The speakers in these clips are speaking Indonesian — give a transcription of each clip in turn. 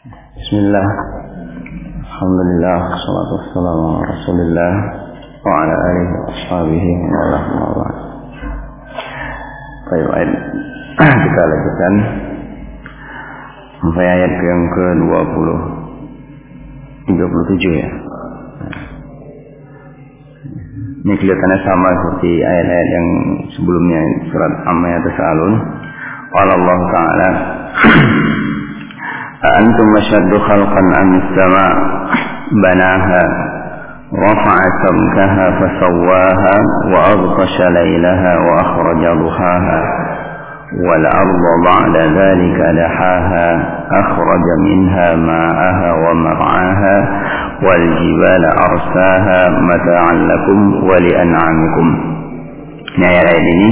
Bismillah, alhamdulillah, wassalatu wassalamu ala rasulillah wa ala alihi wa ashabihi wa rahmatullah. Baik, kita lanjutkan sampai ayat yang ke-37 ya. Ini kelihatannya sama seperti ayat-ayat yang sebelumnya, surat Amma Yatasa'alun. Qala Allah Ta'ala أأنتم أشد خلقا أم السماء بناها رفع سمكها فسواها وأغطش ليلها وأخرج ضحاها والأرض بعد ذلك دحاها أخرج منها ماءها ومرعاها والجبال أرساها متاعا لكم ولأنعامكم. Nah, ayat ini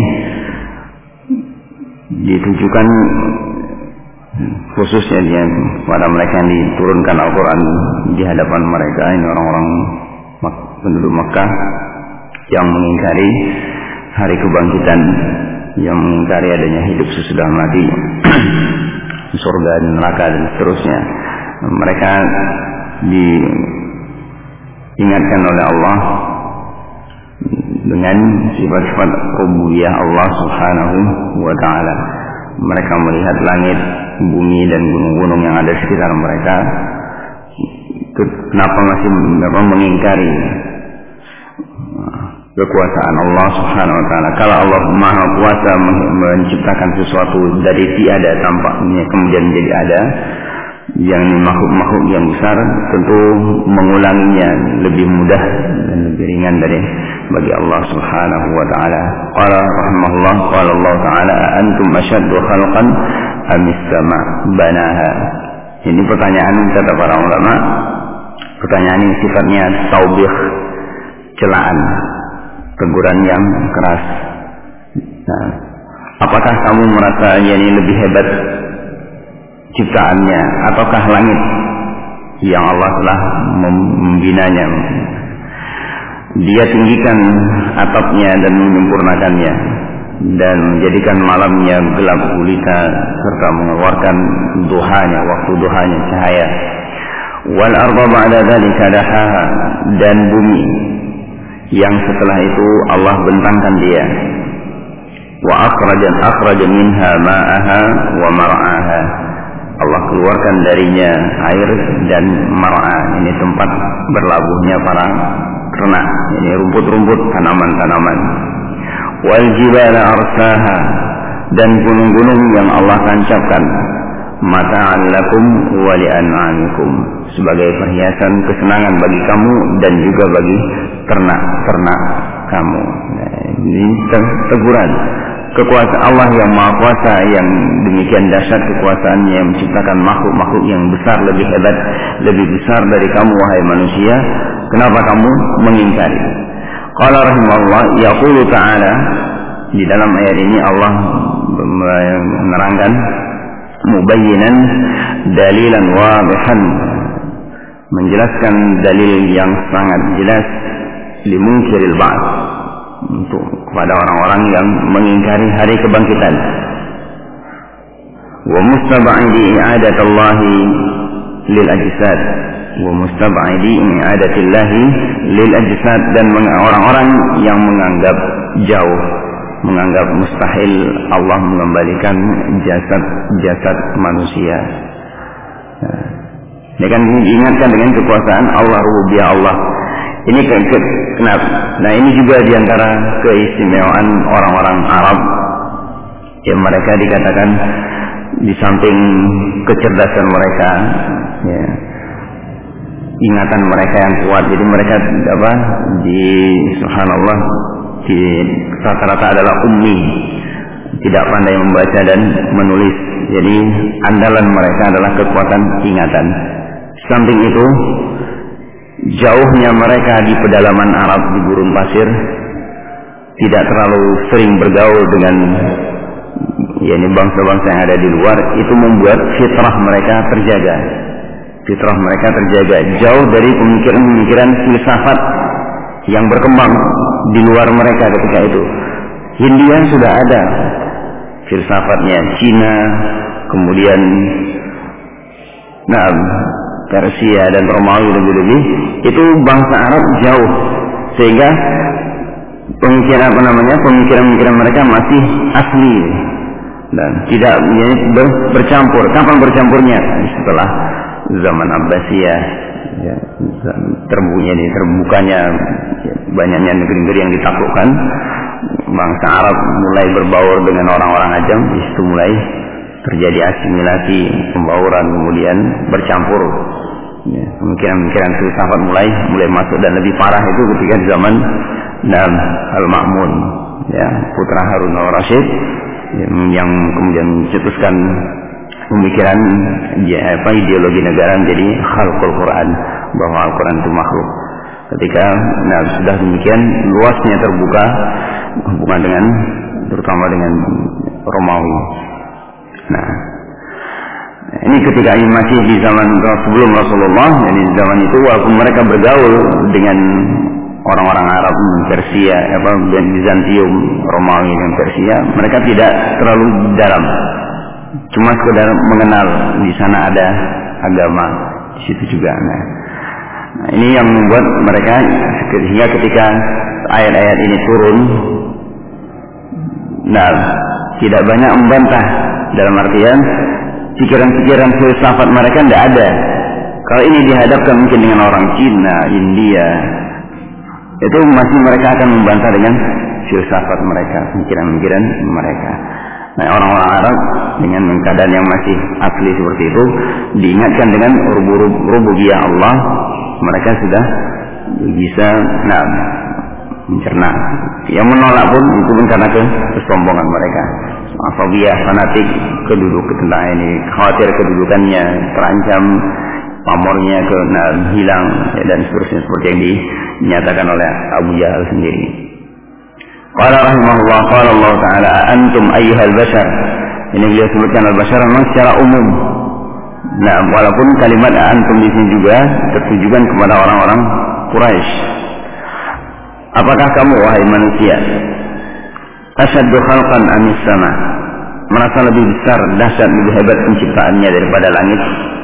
ditujukan khususnya pada mereka yang diturunkan Al-Quran di hadapan mereka. Ini orang-orang penduduk Makkah yang mengingkari hari kebangkitan, yang mengingkari adanya hidup sesudah mati, surga dan neraka dan seterusnya. Mereka diingatkan oleh Allah dengan sifat-sifat rububiyah Allah Subhanahu wa Ta'ala. Mereka melihat langit, bumi dan gunung-gunung yang ada di sekitar mereka. Kenapa masih mengingkari kekuasaan Allah Subhanahu wa Ta'ala? Kalau Allah Maha Kuasa menciptakan sesuatu dari tiada tampaknya kemudian menjadi ada, yang makhluk-makhluk yang besar, tentu mengulanginya lebih mudah dan lebih ringan bagi Allah Subhanahu wa Ta'ala. Qala rahimahullah, qala Allah Ta'ala antum asyaddu khalqan amis sama banaha. Ini pertanyaan kata para ulama, pertanyaan ini sifatnya taubih, celaan, teguran yang keras. Nah, apakah kamu merasa ini lebih hebat ciptaannya ataukah langit yang Allah telah membinanya? Dia tinggikan atapnya dan menyempurnakannya dan menjadikan malamnya gelap gulita serta mengeluarkan duhanya, waktu duhanya cahaya. Wal arda ba'da dzalika dahaha, dan bumi yang setelah itu Allah bentangkan dia. Wa akhraja minha ma'aha wa mar'aha, Allah keluarkan darinya air dan mar'a, ini tempat berlabuhnya para ternak, ini rumput-rumput, tanaman-tanaman. Wal jibala arsaha, dan gunung-gunung yang Allah tancapkan. Mata'an lakum wa li'an'amikum, sebagai perhiasan kesenangan bagi kamu dan juga bagi ternak-ternak kamu. Nah, ini teguran kekuasaan Allah yang Maha Kuasa, yang demikian dahsyat kekuasaannya, yang menciptakan makhluk-makhluk yang besar, lebih hebat, lebih besar dari kamu wahai manusia. Kenapa kamu mengingkari? Qala rahimahullah, yaqulu ta'ala, di dalam ayat ini Allah menerangkan mubayyinan dalilan wadihan, menjelaskan dalil yang sangat jelas limunkiril ba'ts, untuk kepada orang-orang yang mengingkari hari kebangkitan. Wa mustab'idi i'adatallahi lil ajsad, wa mustab'idi i'adatillahi lil ajsad, dan orang-orang yang menganggap jauh, menganggap mustahil Allah mengembalikan jasad manusia. Ini kan diingatkan dengan kekuasaan Allah, rububiyah Allah. Ini kenapa? Nah, ini juga diantara keistimewaan orang-orang Arab yang mereka dikatakan di samping kecerdasan mereka, ya, ingatan mereka yang kuat, jadi mereka subhanallah, di rata-rata adalah ummi, tidak pandai membaca dan menulis. Jadi andalan mereka adalah kekuatan ingatan. Samping itu, jauhnya mereka di pedalaman Arab, di gurun pasir, tidak terlalu sering bergaul dengan bangsa-bangsa yang ada di luar. Itu membuat fitrah mereka terjaga. Fitrah mereka terjaga jauh dari pemikiran-pemikiran filsafat yang berkembang di luar mereka ketika itu. Hindia sudah ada filsafatnya, Cina, kemudian Persia dan Romawi lebih-lebih, itu bangsa Arab jauh, sehingga pemikiran mereka masih asli dan tidak bercampur. Kapan bercampurnya? Setelah zaman Abbasiyah, ya, terbukanya banyaknya negeri-negeri yang ditaklukkan, bangsa Arab mulai berbaur dengan orang-orang Ajam. Di situ mulai terjadi asimilasi, pembauran, kemudian bercampur. Ya, pemikiran filsafat mulai masuk, dan lebih parah itu ketika di zaman Al-Ma'mun, ya, putra Harun al-Rasyid, yang kemudian mencetuskan pemikiran ideologi negara menjadi khalqul Quran, bahwa Al-Quran itu makhluk. Ketika sudah demikian luasnya terbuka hubungan dengan, terutama dengan Romawi. Ini ketika ini masih di zaman sebelum Rasulullah, jadi zaman itu walaupun mereka bergaul dengan orang-orang Arab, Persia, Bizantium, Romawi dan Persia, mereka tidak terlalu dalam, cuma sekedar mengenal di sana ada agama di situ juga. Ini yang membuat mereka sehingga ketika ayat-ayat ini turun, tidak banyak membantah, dalam artian pikiran-pikiran filsafat mereka tidak ada. Kalau ini dihadapkan mungkin dengan orang Cina, India, itu masih mereka akan membantah dengan filsafat mereka, pikiran-pikiran mereka. Orang-orang Arab dengan keadaan yang masih asli seperti itu, diingatkan dengan rububiyah Allah, mereka sudah bisa mencerna. Yang menolak pun itu pun karena kesombongan mereka, fobia, fanatik, tentang ini, khawatir kedudukannya terancam, pamornya hilang, dan seterusnya, seperti yang dinyatakan oleh Abu Jahal sendiri. Qala rahimahullah, qala Allah Ta'ala, antum ayyuhal bashar. Ini beliau sebutkan al-bashar memang secara umum. Walaupun kalimat antum di sini juga tertujukan kepada orang-orang Quraisy. Apakah kamu wahai manusia asyaddu khalqan amis sama, merasa lebih besar, dahsyat, lebih hebat penciptaannya daripada langit?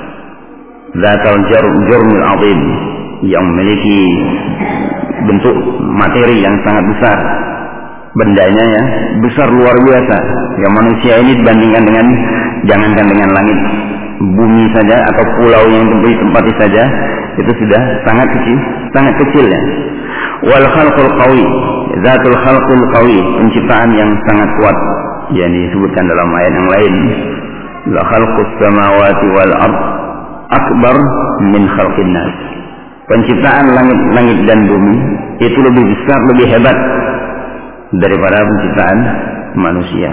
Zatul jurmil azim, yang memiliki bentuk materi yang sangat besar, bendanya ya besar luar biasa. Yang manusia ini dibandingkan dengan, jangankan dengan langit, bumi saja atau pulau yang ditempati saja itu sudah sangat kecil ya. Wal khalqul qawi, zatul khalqul qawi, penciptaan yang sangat kuat, yang disebutkan dalam ayat yang lain, la khalqus samawati wal ard akbar min khalqin nas. Penciptaan langit dan bumi itu lebih besar, lebih hebat daripada penciptaan manusia.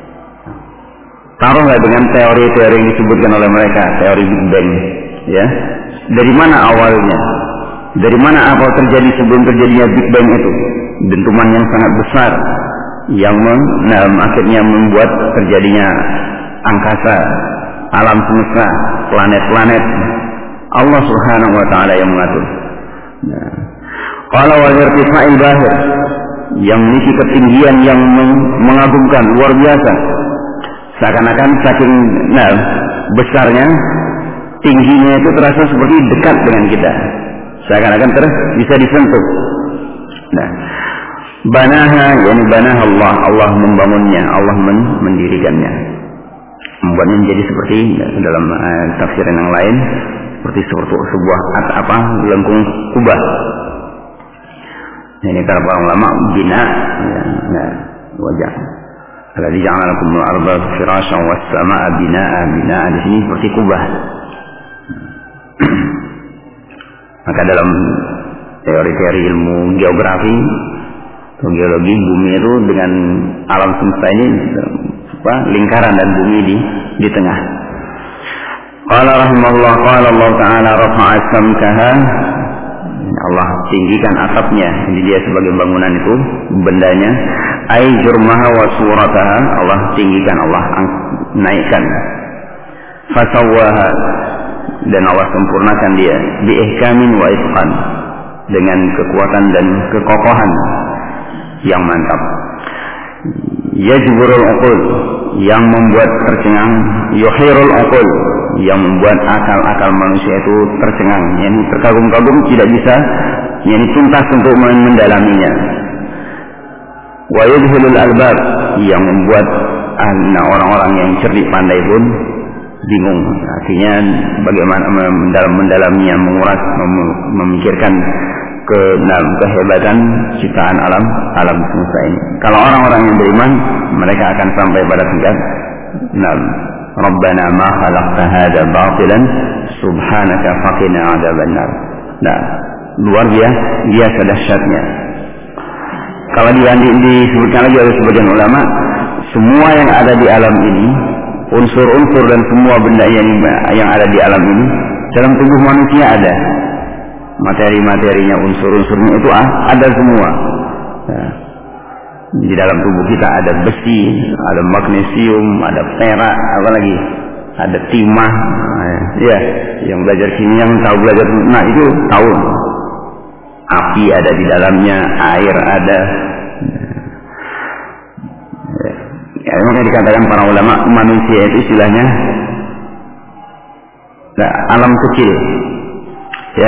Taruhlah dengan teori-teori yang disebutkan oleh mereka, teori Big Bang, ya. Dari mana awalnya? Dari mana apa terjadi sebelum terjadinya Big Bang itu? Dentuman yang sangat besar yang akhirnya membuat terjadinya angkasa, alam semesta, planet-planet. Allah Subhanahu wa Ta'ala yang mengatur. Qala wa irtifa'il bahir, yang memiliki ketinggian yang mengagumkan, luar biasa. Seakan-akan saking besarnya, tingginya itu terasa seperti dekat dengan kita, seakan-akan bisa disentuh. Banaha, yani banaha Allah membangunnya, Allah mendirikannya, membuatnya menjadi seperti dalam tafsiran yang lain seperti sebuah lengkung kubah. Ini kata para ulama bina, wajah. Alladzi ja'ala lakumul arda firasyan was samaa'a binaa'a, di sini seperti kubah. Maka dalam teori-teori ilmu geografi atau geologi, bumi itu dengan alam semesta ini lingkaran, dan bumi di tengah. Qala rahimahullah, qala Allah Ta'ala rafa'a samkaha, Allah tinggikan atapnya, jadi dia sebagai bangunan itu, bendanya, ay jurmaha wa surataha, Allah tinggikan, Allah naikkan. Fasawwaha, dan Allah sempurnakan dia, biihkamin wa itqan, dengan kekuatan dan kekokohan yang mantap. Yajburul uqul, yang membuat tercengang, yuhirul uqul, yang membuat akal-akal manusia itu tercengang, yakni terkagum-kagum, tidak bisa yakni tuntas untuk mendalaminya. Wa yudhilul albab, yang membuat orang-orang yang cerdik pandai pun bingung. Artinya bagaimana mendalaminya, menguras, memikirkan kehebatan ciptaan alam semesta ini. Kalau orang-orang yang beriman, mereka akan sampai pada tingkat Rabbana ma khalaqta hadza batilan subhanaka faqina adzabannar. Nah, luar biasa dahsyatnya. Kalau disebutkan lagi oleh sebagian ulama, semua yang ada di alam ini, unsur-unsur dan semua benda yang ada di alam ini, dalam tubuh manusia ada. Materi-materinya, unsur-unsurnya itu ada semua. Nah, di dalam tubuh kita ada besi, ada magnesium, ada perak, apa lagi? Ada timah. Ya, yang belajar kimia, yang tahu belajar, nah itu tahu. Api ada di dalamnya, air ada. Ya, makanya dikatakan para ulama, manusia itu istilahnya alam kecil. Ya,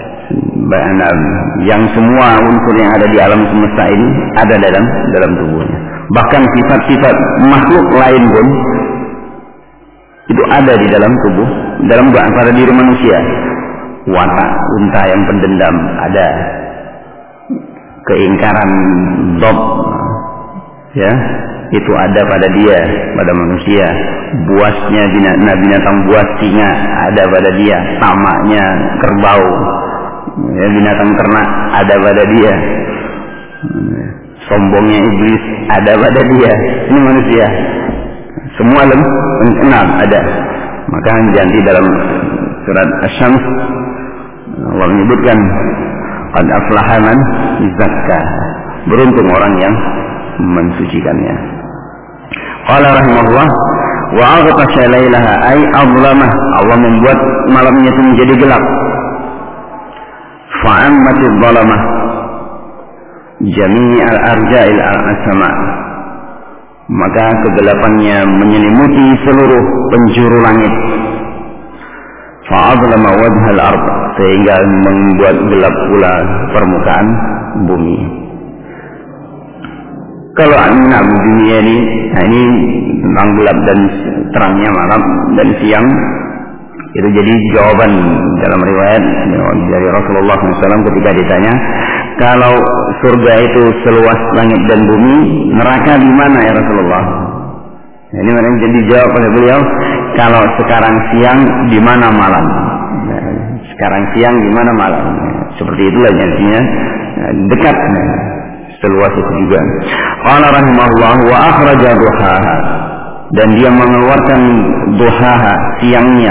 yang semua unsur yang ada di alam semesta ini ada dalam tubuhnya. Bahkan sifat-sifat makhluk lain pun itu ada di dalam tubuh, pada diri manusia. Watak unta yang pendendam ada, keingkaran dob, ya, itu ada pada dia, pada manusia. Buasnya binatang buas singa ada pada dia, tamaknya kerbau, ya, binatang ternak ada pada dia, sombongnya iblis ada pada dia. Ini manusia, semua enam ada. Maka janji dalam surat Asy-Syams Allah menyebutkan qad aflaha man zakka, beruntung orang yang mensucikannya. Qala rahimahullah wa aghtasha lailaha ay adlamah, Allah membuat malamnya itu menjadi gelap. Fa'ammatid dhalamah jami'al arja'il al-sama', maka kegelapannya menyelimuti seluruh penjuru langit. Fa'adlama wajhal ard, sehingga membuat gelap pula permukaan bumi. Kalau anak dunia ini, ini tentang gelap dan terangnya malam dan siang, itu jadi jawaban dalam riwayat dari Rasulullah SAW ketika ditanya, kalau surga itu seluas langit dan bumi, neraka di mana ya Rasulullah? Ini mereka jadi jawab oleh beliau, kalau sekarang siang di mana malam? Sekarang siang di mana malam? Seperti itulah artinya dekat, seluas itu juga. Qala rahimahullah wa akhraja duhaha, dan dia mengeluarkan duhaha, siangnya,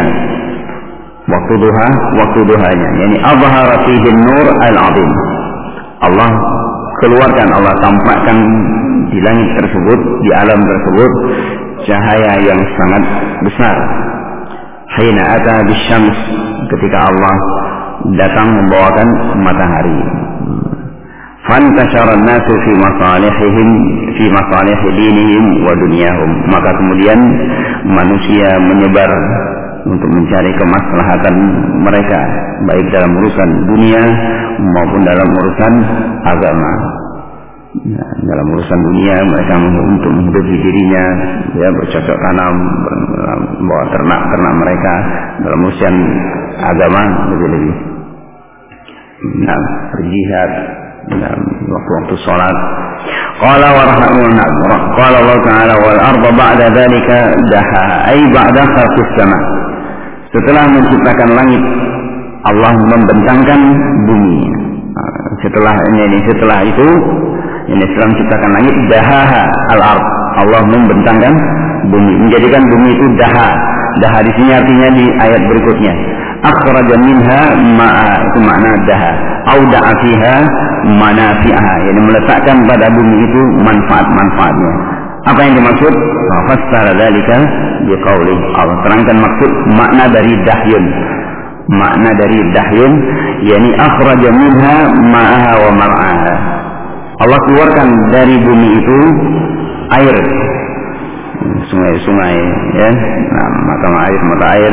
waktu duhanya, yakni azhara fihi nur al-azim. Allah keluarkan, Allah tampakkan di langit tersebut, di alam tersebut, cahaya yang sangat besar. Hina ata bisyams, ketika Allah datang membawakan matahari. Fantashara an-nasu fi masalihihim, fi masalih dinihim wa dunyahum, maka kemudian manusia menyebar untuk mencari kemaslahatan mereka, baik dalam urusan dunia maupun dalam urusan agama. Nah, dalam urusan dunia mereka untuk menghidupi dirinya, ya, bercocok tanam, membawa ternak mereka. Dalam urusan agama lebih-lebih, nah, berjihad dalam waktu-waktu sholat. Qala wa rahmatullah, qala Allah Ta'ala wal arda ba'da dzalika daha, ay ba'da khalqis sama. Setelah menciptakan langit, Allah membentangkan bumi. Setelah itu, setelah menciptakan langit, dahaha al-ard, Allah membentangkan bumi, menjadikan bumi itu daha. Daha di sini artinya di ayat berikutnya, akhraja minha ma'a, itu makna daha. Auda'a fiha manafi'aha, yang meletakkan pada bumi itu manfaat-manfaatnya. Apa yang dimaksud? Fassara dzalika biqaulih, Allah terangkan maksud makna dari dahyun. Makna dari dahyun yakni akhraja minha ma'aha wa mar'aha. Allah keluarkan dari bumi itu air, sungai-sungai, ya, mata air,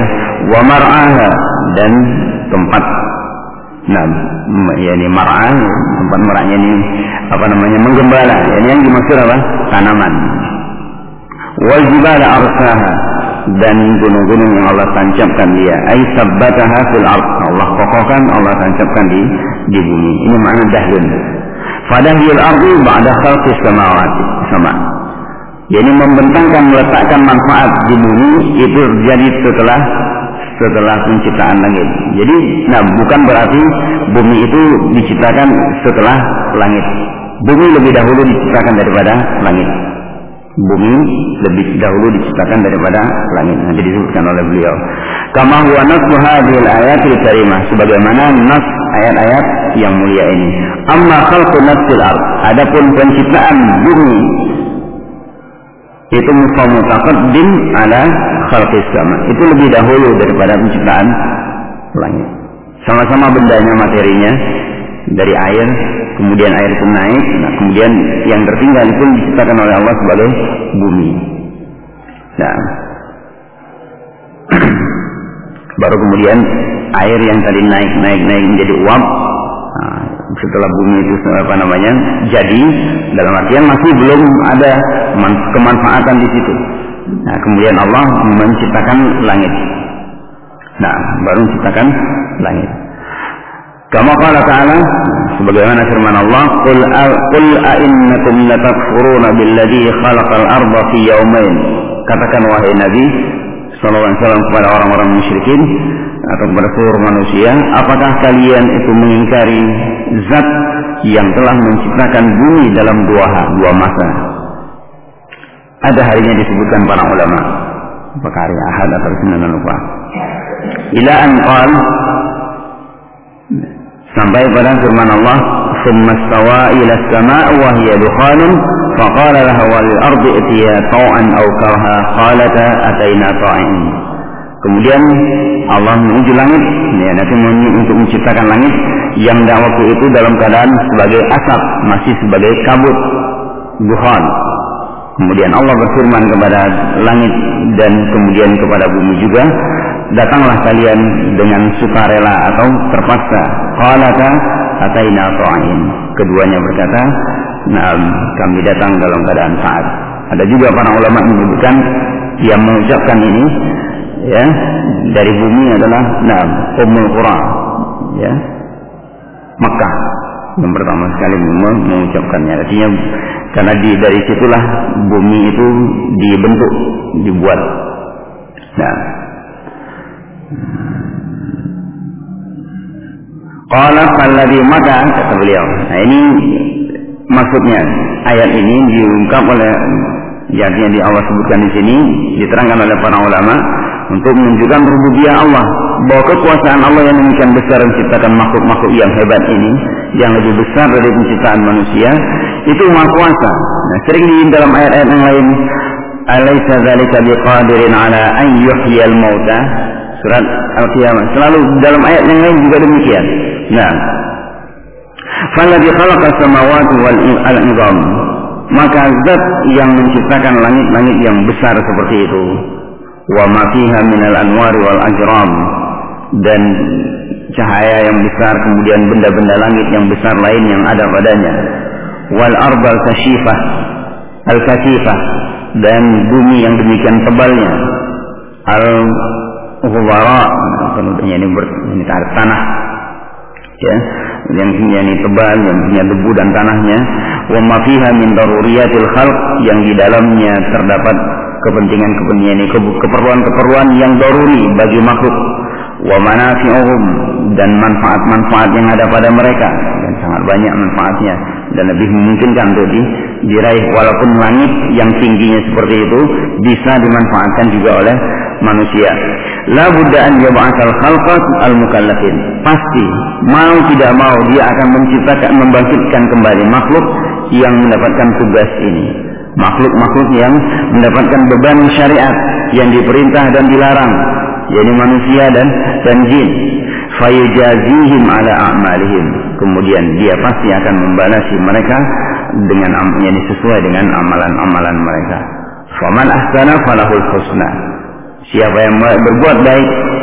wa mar'aha, dan tempat yakni mar'ah, tempat merahnya ini menggembala, yang dimaksud apa? Tanaman. Wal jibala arsaha, dan gunung-gunung yang Allah tancapkan dia, ay sabbataha fil ard, Allah kokohkan, Allah tancapkan di bumi. Ini makna dahlun. Fadahil ardi ba'da khalqis samawati, sama. Jadi membentangkan, meletakkan manfaat di bumi itu terjadi setelah penciptaan langit. Jadi, bukan berarti bumi itu diciptakan setelah langit. Bumi lebih dahulu diciptakan daripada langit. Bumi lebih dahulu diciptakan daripada langit. Nanti disebutkan oleh beliau. Kama huwa nasbu hadhil ayatil karimah, sebagaimana nas ayat-ayat yang mulia ini. Amma khalqun nafsil ard, adapun penciptaan bumi itu mutaqaddim ala khalqis sama, itu lebih dahulu daripada penciptaan langit. Sama-sama bendanya, materinya dari air, kemudian air itu naik, kemudian yang tertinggal itu diciptakan oleh Allah sebagai bumi. Nah, baru kemudian air yang tadi naik menjadi uap. Setelah bumi itu jadi, dalam artian masih belum ada kemanfaatan di situ. Nah, kemudian Allah menciptakan langit. Nah, baru menciptakan langit. Kama qala ta'ala, sebagaimana firman Allah, qul a'innakum latakfuruna billadzi khalaqal arda fi yawmain. Katakan wahai Nabi sallallahu alaihi wasallam kepada orang-orang musyrikin atau kepada seluruh manusia, apakah kalian itu mengingkari zat yang telah menciptakan bumi dalam dua masa? Ada harinya disebutkan para ulama, apakah hari Ahad atau Senin, lupa. Ila an qal, sampai pada firman Allah, "Tsumma stawa ila as-samaa'i wa hiya dukhanun, faqala laha wal ardi itiya taw'an aw karha, qalata ataina ta'in." Kemudian Allah menuju langit, nanti untuk menciptakan langit yang waktu itu dalam keadaan sebagai asap, masih sebagai kabut, dukhan. Kemudian Allah berfirman kepada langit dan kemudian kepada bumi juga, datanglah kalian dengan sukarela atau terpaksa. Qalata ataina ta'in. Keduanya berkata, kami datang dalam keadaan taat. Ada juga para ulama menyebutkan yang mengucapkan ini, ya, dari bumi adalah Ummul Qura, ya, Makkah yang pertama sekali mengucapkannya. Artinya karena dari situlah bumi itu dibentuk, dibuat. Nah, qala falladhi, maka kata beliau. Nah, ini maksudnya ayat ini diungkap oleh, artinya di Allah sebutkan di sini, diterangkan oleh para ulama untuk menunjukkan rububiyah Allah, bahwa kekuasaan Allah yang demikian besar menciptakan makhluk-makhluk yang hebat ini, yang lebih besar dari penciptaan manusia, itu Maha Kuasa. Nah, sering di dalam ayat-ayat yang lain, alaysa dzalika biqadirin ala an yuhyiyal mauta, surat Al-Qiyamah. Selalu dalam ayat yang lain juga demikian. Nah, falladzi khalaqas samawati wal al-'idham, maka zat yang menciptakan langit-langit yang besar seperti itu, wa ma fiha minal anwari wal ajram, dan cahaya yang besar, kemudian benda-benda langit yang besar lain yang ada padanya, wal ardal kashifah al-kasifah, dan bumi yang demikian tebalnya, al-ghubara, ini tanah, ya, yang punya ini tebal, yang punya debu dan tanahnya, wa ma fiha min daruriyatil khalq, yang di dalamnya terdapat kepentingan-kepentingan ini, keperluan-keperluan yang daruri bagi makhluk, wa manafi'uhum, dan manfaat-manfaat yang ada pada mereka, dan sangat banyak manfaatnya dan lebih memungkinkan untuk diraih. Walaupun langit yang tingginya seperti itu bisa dimanfaatkan juga oleh manusia. La budda an yab'atsal khalqa al-mukallafin, pasti mau tidak mau dia akan membangkitkan kembali makhluk yang mendapatkan tugas ini, makhluk-makhluk yang mendapatkan beban syariat yang diperintah dan dilarang, yakni manusia dan jin. Fayujazihim ala a'malihim, kemudian dia pasti akan membalasi mereka dengan yang sesuai dengan amalan-amalan mereka. Faman ahsana falahul husna, siapa yang berbuat baik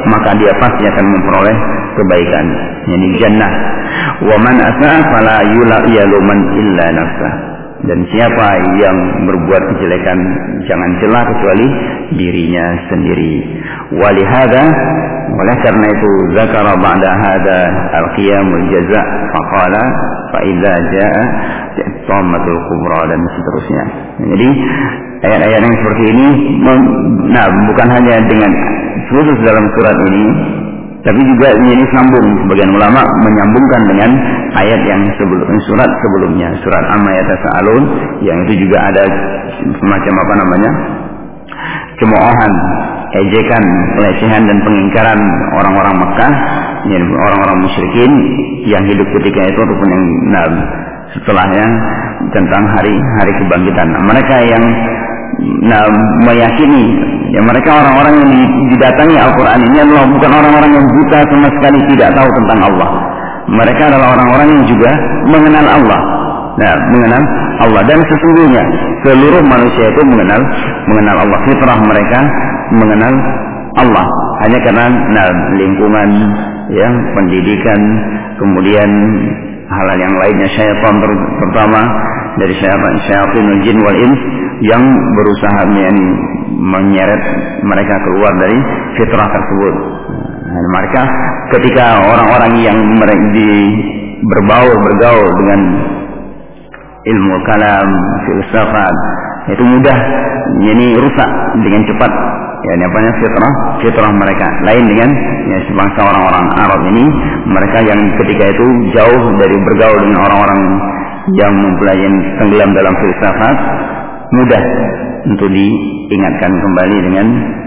maka dia pasti akan memperoleh kebaikan, yakni jannah. Wa man asaa fala yaluman illa nafsah. Dan siapa yang berbuat kejelekan jangan celah kecuali dirinya sendiri. Walihada, oleh karena itu zakara ba'da hada al-qiyamul jaza' faqala fa idza jaa tammatul kubra, dan seterusnya. Jadi ayat-ayat yang seperti ini bukan hanya dengan khusus dalam surat ini, tapi juga ini sambung. Sebagian ulama menyambungkan dengan ayat yang surat sebelumnya, surat Amma Yatasaalun, yang itu juga ada semacam cemoohan, ejekan, pelecehan dan pengingkaran orang-orang Mekah, orang-orang musyrikin yang hidup ketika itu ataupun yang setelahnya, tentang hari kebangkitan. Mereka yang meyakini, ya mereka orang-orang yang didatangi Al-Quran ini adalah bukan orang-orang yang buta sama sekali tidak tahu tentang Allah. Mereka adalah orang-orang yang juga mengenal Allah. Mengenal Allah, dan sesungguhnya seluruh manusia itu mengenal Allah. Fitrah mereka mengenal Allah, hanya karena lingkungan, ya, pendidikan, kemudian hal-hal yang lainnya, syaitan terutama dari syaitanul jin wal ins yang berusaha menyeret mereka keluar dari fitrah tersebut. Mereka ketika orang-orang yang bergaul dengan ilmu kalam, filsafat, itu mudah rusak dengan cepat. Ya, fitrah mereka lain dengan sebangsa orang-orang Arab ini. Mereka yang ketika itu jauh dari bergaul dengan orang-orang yang mempelajari tenggelam dalam filsafat, mudah untuk diingatkan kembali dengan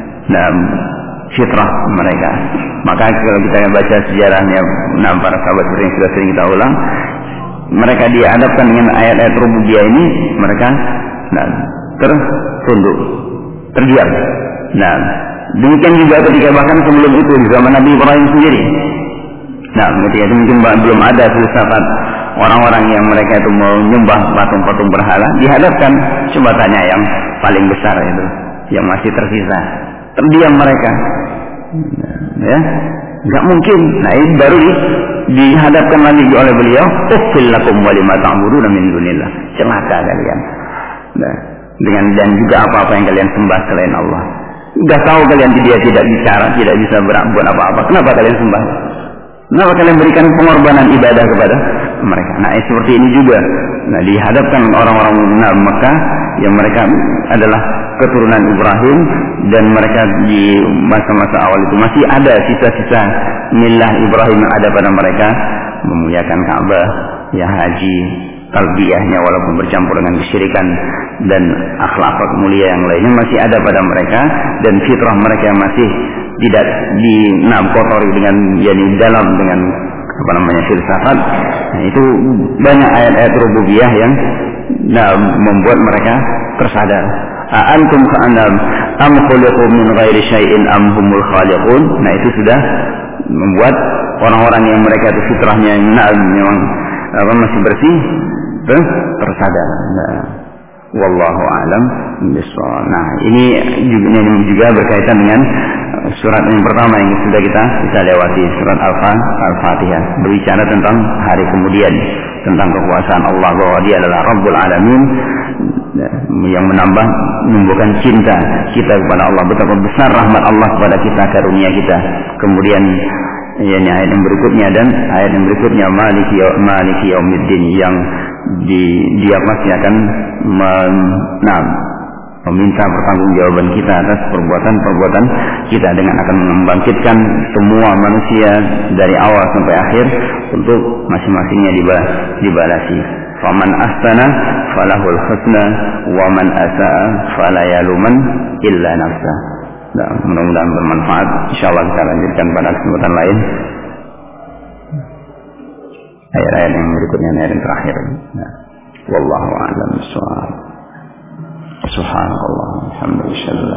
fitrah mereka. Maka kalau kita baca sejarahnya para sahabat yang sudah sering kita ulang, mereka dihadapkan dengan ayat-ayat rububiyah ini, mereka tertunduk, terdiam. Demikian juga ketika bahkan sebelum itu di zaman Nabi Ibrahim sendiri. Ketika itu mungkin belum ada filsafat orang-orang yang mereka itu menyembah patung-patung berhala, dihadapkan, coba tanya yang paling besar itu, yang masih tersisa, terdiam mereka. Ya, nggak mungkin. Ini baru dihadapkan lagi oleh beliau, uffil lakum wa lima ta'buduna min dunillah, celaka kalian. Dengan dan juga apa-apa yang kalian sembah selain Allah. Sudah tahu kalian dia tidak bicara, tidak bisa berbuat apa-apa. Kenapa kalian sembah? Kenapa kalian berikan pengorbanan ibadah kepada mereka? Seperti ini juga. Dihadapkan orang-orang Mekah yang mereka adalah keturunan Ibrahim, dan mereka di masa-masa awal itu masih ada sisa-sisa milah Ibrahim yang ada pada mereka, memuliakan Ka'bah, ya, haji, talbiyahnya walaupun bercampur dengan kesyirikan dan akhlak mulia yang lainnya masih ada pada mereka, dan fitrah mereka masih tidak kotori dengan dalam dengan filsafat. Itu banyak ayat-ayat rububiyah yang membuat mereka tersadar. Antum ka'anam am khuliqu min ghairi syai'in am humul khaliqun. Itu sudah membuat orang-orang yang mereka itu fitrahnya memang masih bersih tersadar. Wallahu a'lam bishawab. Ini juga berkaitan dengan surat yang pertama yang sudah kita lewati, surat Al-Fatihah, berbicara tentang hari kemudian, tentang kekuasaan Allah, bahwa Dia adalah Rabbul Alamin, yang menumbuhkan cinta kita kepada Allah, betapa besar rahmat Allah kepada kita, karunia kita. Kemudian ayat yang berikutnya, dan ayat yang berikutnya Maliki Yaumiddin, yang dia pasti akan meminta pertanggungjawaban kita atas perbuatan-perbuatan kita, dengan akan membangkitkan semua manusia dari awal sampai akhir untuk masing-masingnya dibalasi. Faman ahsana falahul husna wa man asaa fala yaluman illa nafsah. Mudah-mudahan bermanfaat. Insyaallah kita lanjutkan pada kesempatan lain. Ayat-ayat yang berikutnya, ayat yang terakhir. Wallahu a'lam bishawab. Subhanallah, alhamdulillah.